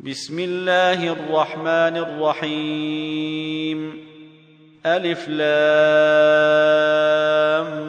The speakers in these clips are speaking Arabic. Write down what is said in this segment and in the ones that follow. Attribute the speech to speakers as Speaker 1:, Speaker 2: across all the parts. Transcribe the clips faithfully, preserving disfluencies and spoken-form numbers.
Speaker 1: بسم الله الرحمن الرحيم. ألف لام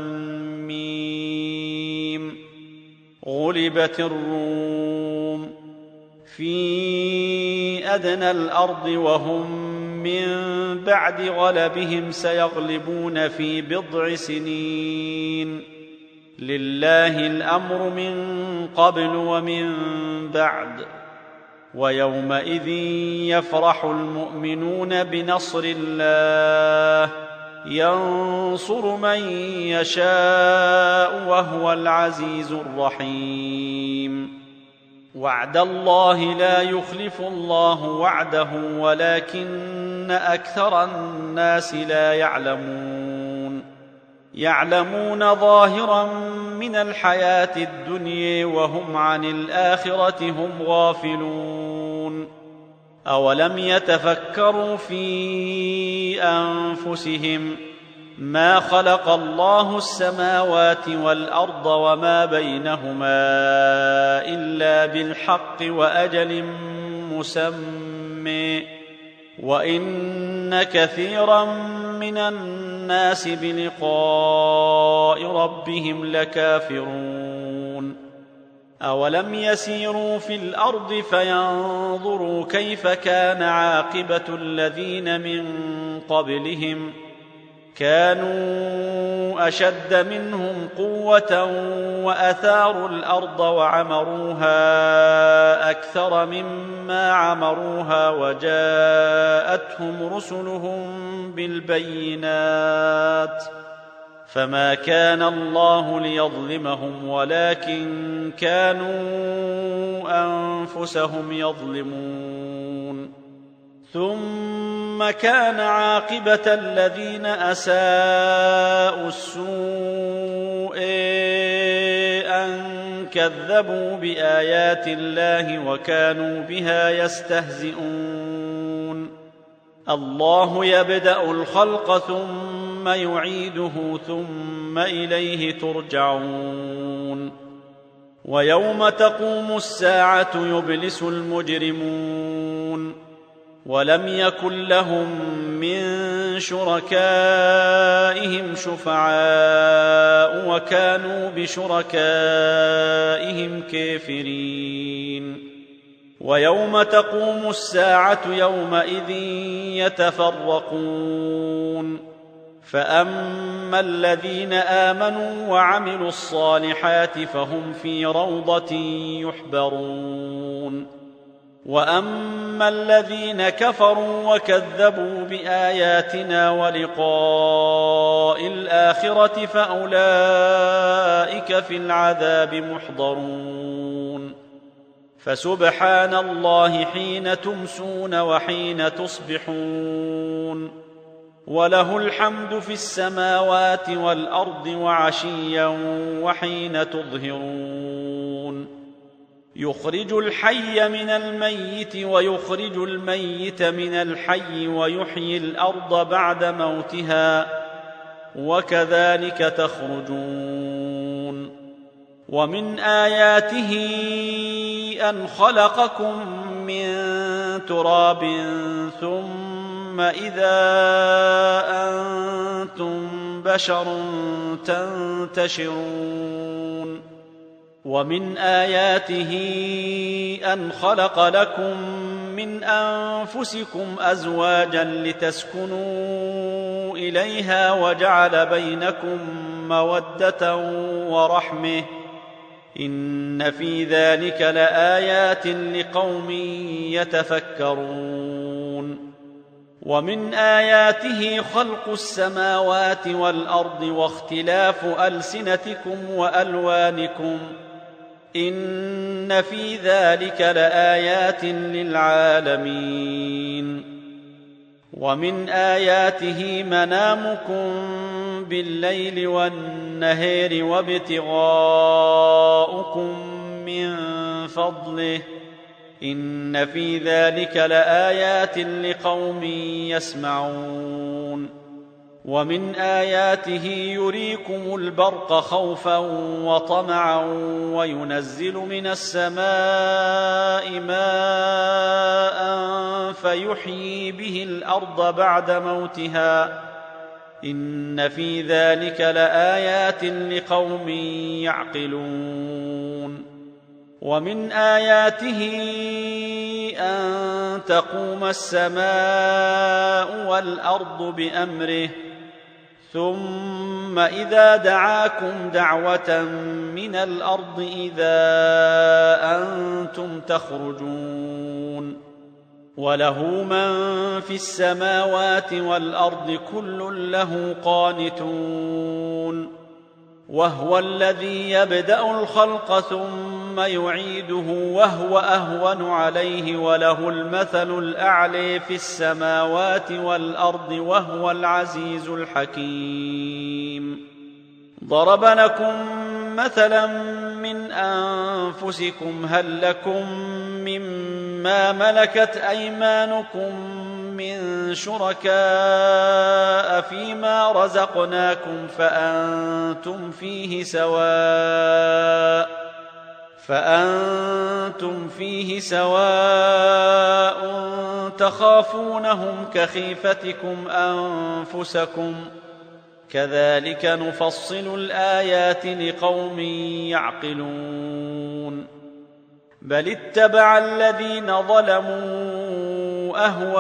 Speaker 1: ميم. غلبت الروم في أدنى الأرض وهم من بعد غلبهم سيغلبون في بضع سنين. لله الأمر من قبل ومن بعد. ويومئذ يفرح المؤمنون بنصر الله ينصر من يشاء وهو العزيز الرحيم. وعد الله لا يخلف الله وعده ولكن أكثر الناس لا يعلمون. يعلمون ظاهرا من الحياة الدنيا وهم عن الآخرة هم غافلون. أولم يتفكروا في أنفسهم ما خلق الله السماوات والأرض وما بينهما إلا بالحق وأجل مسمى وإن كثيرا من الناس بلقاء ربهم لكافرون. أولم يسيروا في الأرض فينظروا كيف كان عاقبة الذين من قبلهم كانوا أشد منهم قوة وأثاروا الأرض وعمروها أكثر مما عمروها وجاءتهم رسلهم بالبينات فما كان الله ليظلمهم ولكن كانوا أنفسهم يظلمون. ثم كان عاقبة الذين أساءوا السوء أن كذبوا بآيات الله وكانوا بها يستهزئون. الله يبدأ الخلق ثم يعيده ثم إليه ترجعون. ويوم تقوم الساعة يبلس المجرمون ولم يكن لهم من شركائهم شفعاء وكانوا بشركائهم كافرين. ويوم تقوم الساعة يومئذ يتفرقون فأما الذين آمنوا وعملوا الصالحات فهم في روضة يحبرون. وأما الذين كفروا وكذبوا بآياتنا ولقاء الآخرة فأولئك في العذاب محضرون. فسبحان الله حين تمسون وحين تصبحون وله الحمد في السماوات والأرض وعشيا وحين تظهرون. يخرج الحي من الميت ويخرج الميت من الحي ويحيي الأرض بعد موتها وكذلك تخرجون. ومن آياته أن خلقكم من تراب ثم إذا أنتم بشر تنتشرون. ومن آياته أن خلق لكم من أنفسكم أزواجا لتسكنوا إليها وجعل بينكم مودة ورحمة إن في ذلك لآيات لقوم يتفكرون. ومن آياته خلق السماوات والأرض واختلاف ألسنتكم وألوانكم إن في ذلك لآيات للعالمين. ومن آياته منامكم بالليل والنهار وابتغاؤكم من فضله إن في ذلك لآيات لقوم يسمعون. ومن آياته يريكم البرق خوفا وطمعا وينزل من السماء ماء فيحيي به الأرض بعد موتها إن في ذلك لآيات لقوم يعقلون ومن آياته أن تقوم السماء والأرض بأمره ثم إذا دعاكم دعوة من الأرض إذا أنتم تخرجون وله من في السماوات والأرض كل له قانتون وهو الذي يبدأ الخلق ثم يعيده وهو أهون عليه وله المثل الأعلى في السماوات والأرض وهو العزيز الحكيم ضرب لكم مثلا من أنفسكم هل لكم مما ملكت أيمانكم من شركاء فيما رزقناكم فأنتم فيه سواء فأنتم فيه سواء تخافونهم كخيفتكم أنفسكم كذلك نفصل الآيات لقوم يعقلون بل اتبع الذين ظلموا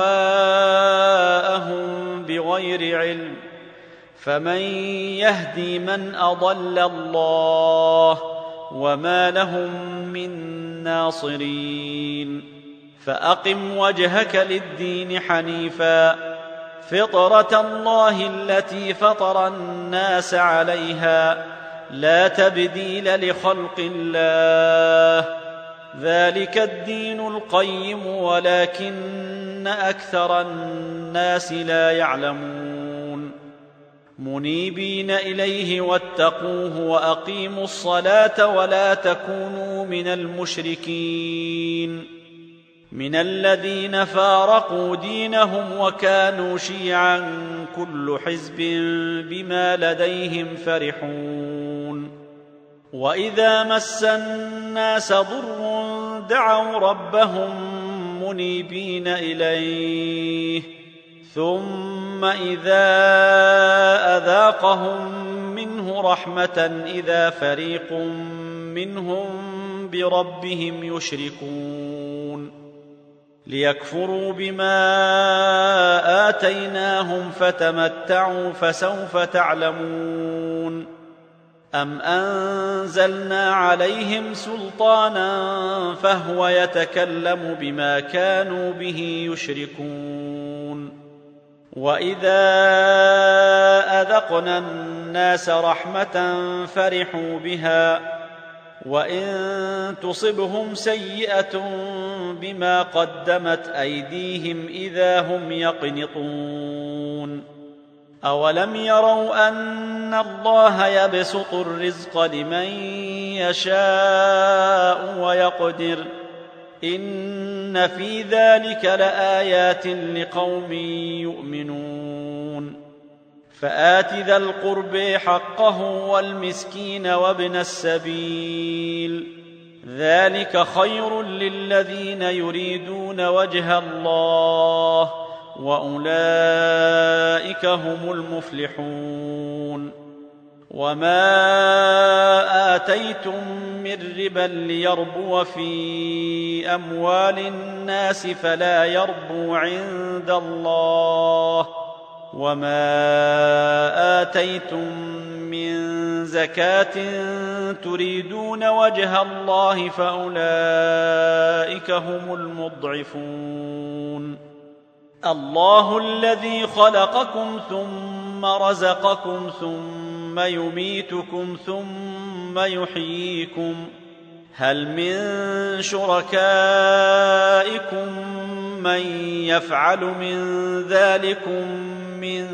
Speaker 1: أهواءهم بغير علم فمن يهدي من أضل الله وما لهم من ناصرين فأقم وجهك للدين حنيفا فطرة الله التي فطر الناس عليها لا تبديل لخلق الله ذلك الدين القيم ولكن أكثر الناس لا يعلمون منيبين إليه واتقوه وأقيموا الصلاة ولا تكونوا من المشركين من الذين فارقوا دينهم وكانوا شيعا كل حزب بما لديهم فرحون وإذا مس الناس ضر دعوا ربهم منيبين إليه ثم إذا أذاقهم منه رحمة إذا فريق منهم بربهم يشركون ليكفروا بما آتيناهم فتمتعوا فسوف تعلمون أم أنزلنا عليهم سلطانا فهو يتكلم بما كانوا به يشركون وإذا أذقنا الناس رحمة فرحوا بها وإن تصبهم سيئة بما قدمت أيديهم إذا هم يقنطون أولم يروا أن الله يبسط الرزق لمن يشاء ويقدر إن في ذلك لآيات لقوم يؤمنون فآت ذا القرب حقه والمسكين وابن السبيل ذلك خير للذين يريدون وجه الله وأولئك هم المفلحون وما آتيتم من ربا ليربو في أموال الناس فلا يربو عند الله وما آتيتم من زكاة تريدون وجه الله فأولئك هم المضعفون الله الذي خلقكم ثم رزقكم ثم يميتكم ثم يحييكم هل من شركائكم من يفعل من ذلكم من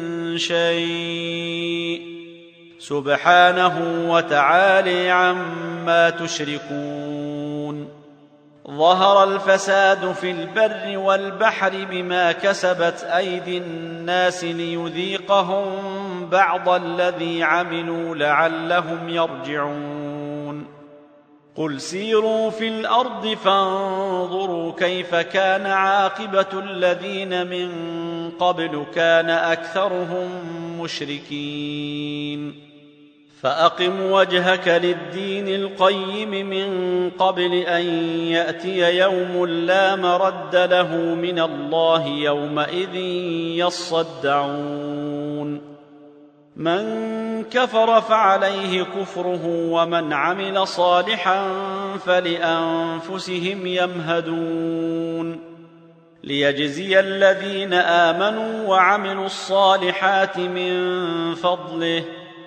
Speaker 1: شيء سبحانه وتعالى عما تشركون ظهر الفساد في البر والبحر بما كسبت أيدي الناس ليذيقهم بعض الذي عملوا لعلهم يرجعون قل سيروا في الأرض فانظروا كيف كان عاقبة الذين من قبل كان أكثرهم مشركين فأقم وجهك للدين القيم من قبل أن يأتي يوم لا مرد له من الله يومئذ يصدعون من كفر فعليه كفره ومن عمل صالحا فلأنفسهم يمهدون ليجزي الذين آمنوا وعملوا الصالحات من فضله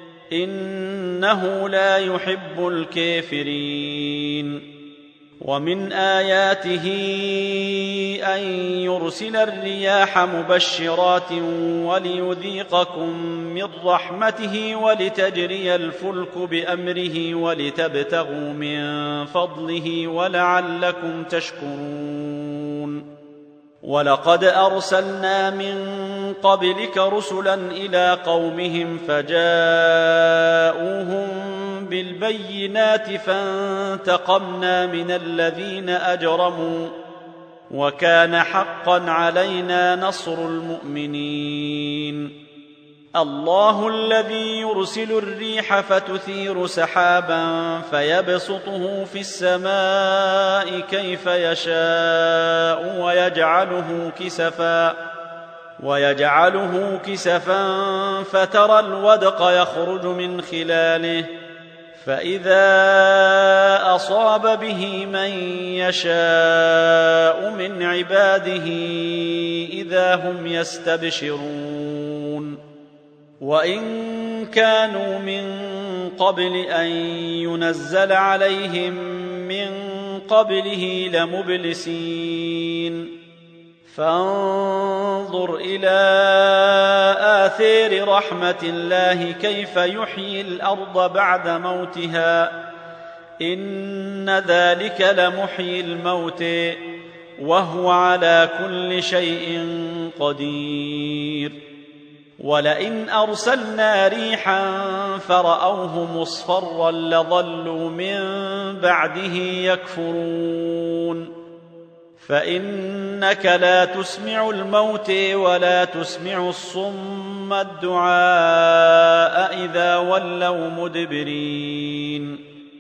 Speaker 1: إنه لا يحب الكافرين ومن آياته أن يرسل الرياح مبشرات وليذيقكم من رحمته ولتجري الفلك بأمره ولتبتغوا من فضله ولعلكم تشكرون ولقد أرسلنا من قبلك رسلا إلى قومهم فجاءوهم بالبينات فانتقمنا من الذين أجرموا وكان حقا علينا نصر المؤمنين الله الذي يرسل الريح فتثير سحابا فيبسطه في السماء كيف يشاء ويجعله كسفا ويجعله كسفا فترى الودق يخرج من خلاله فإذا أصاب به من يشاء من عباده إذا هم يستبشرون وإن كانوا من قبل أن ينزل عليهم من قبله لمبلسين فانظر إلى آثار رحمة الله كيف يحيي الأرض بعد موتها إن ذلك لمحيي الموت وهو على كل شيء قدير ولئن أرسلنا ريحا فرأوه مصفرا لظلوا من بعده يكفرون فإنك لا تسمع الموت ولا تسمع الصم الدعاء إذا ولوا مدبرين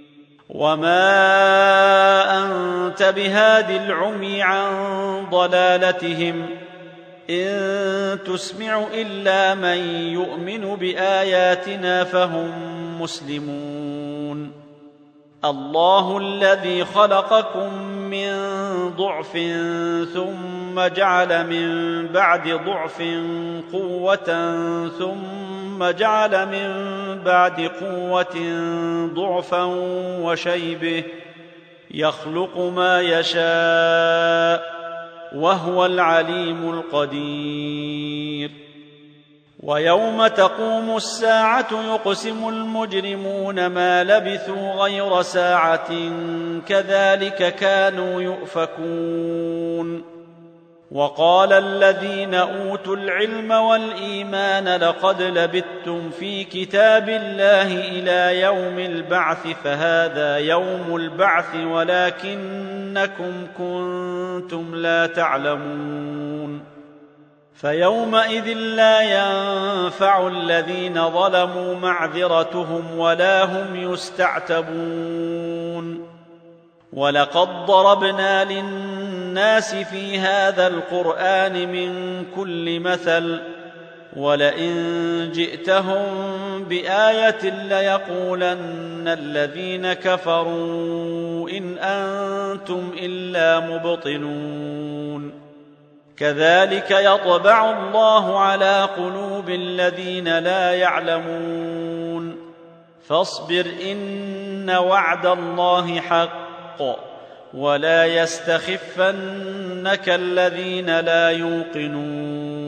Speaker 1: وما أنت بهاد العمي عن ضلالتهم إن تسمع إلا من يؤمن بآياتنا فهم مسلمون الله الذي خلقكم من ضعف ثم جعل من بعد ضعف قوة ثم جعل من بعد قوة ضعفا وشيبه يخلق ما يشاء وهو العليم القدير ويوم تقوم الساعة يقسم المجرمون ما لبثوا غير ساعة كذلك كانوا يؤفكون وقال الذين أوتوا العلم والإيمان لقد لبثتم في كتاب الله إلى يوم البعث فهذا يوم البعث ولكنكم كنتم لا تعلمون فيومئذ لا ينفع الذين ظلموا معذرتهم ولا هم يستعتبون ولقد ضربنا للناس في هذا القرآن من كل مثل ولئن جئتهم بآية ليقولن الذين كفروا إن أنتم إلا مبطلون كذلك يطبع الله على قلوب الذين لا يعلمون فاصبر إن وعد الله حق ولا يستخفنك الذين لا يوقنون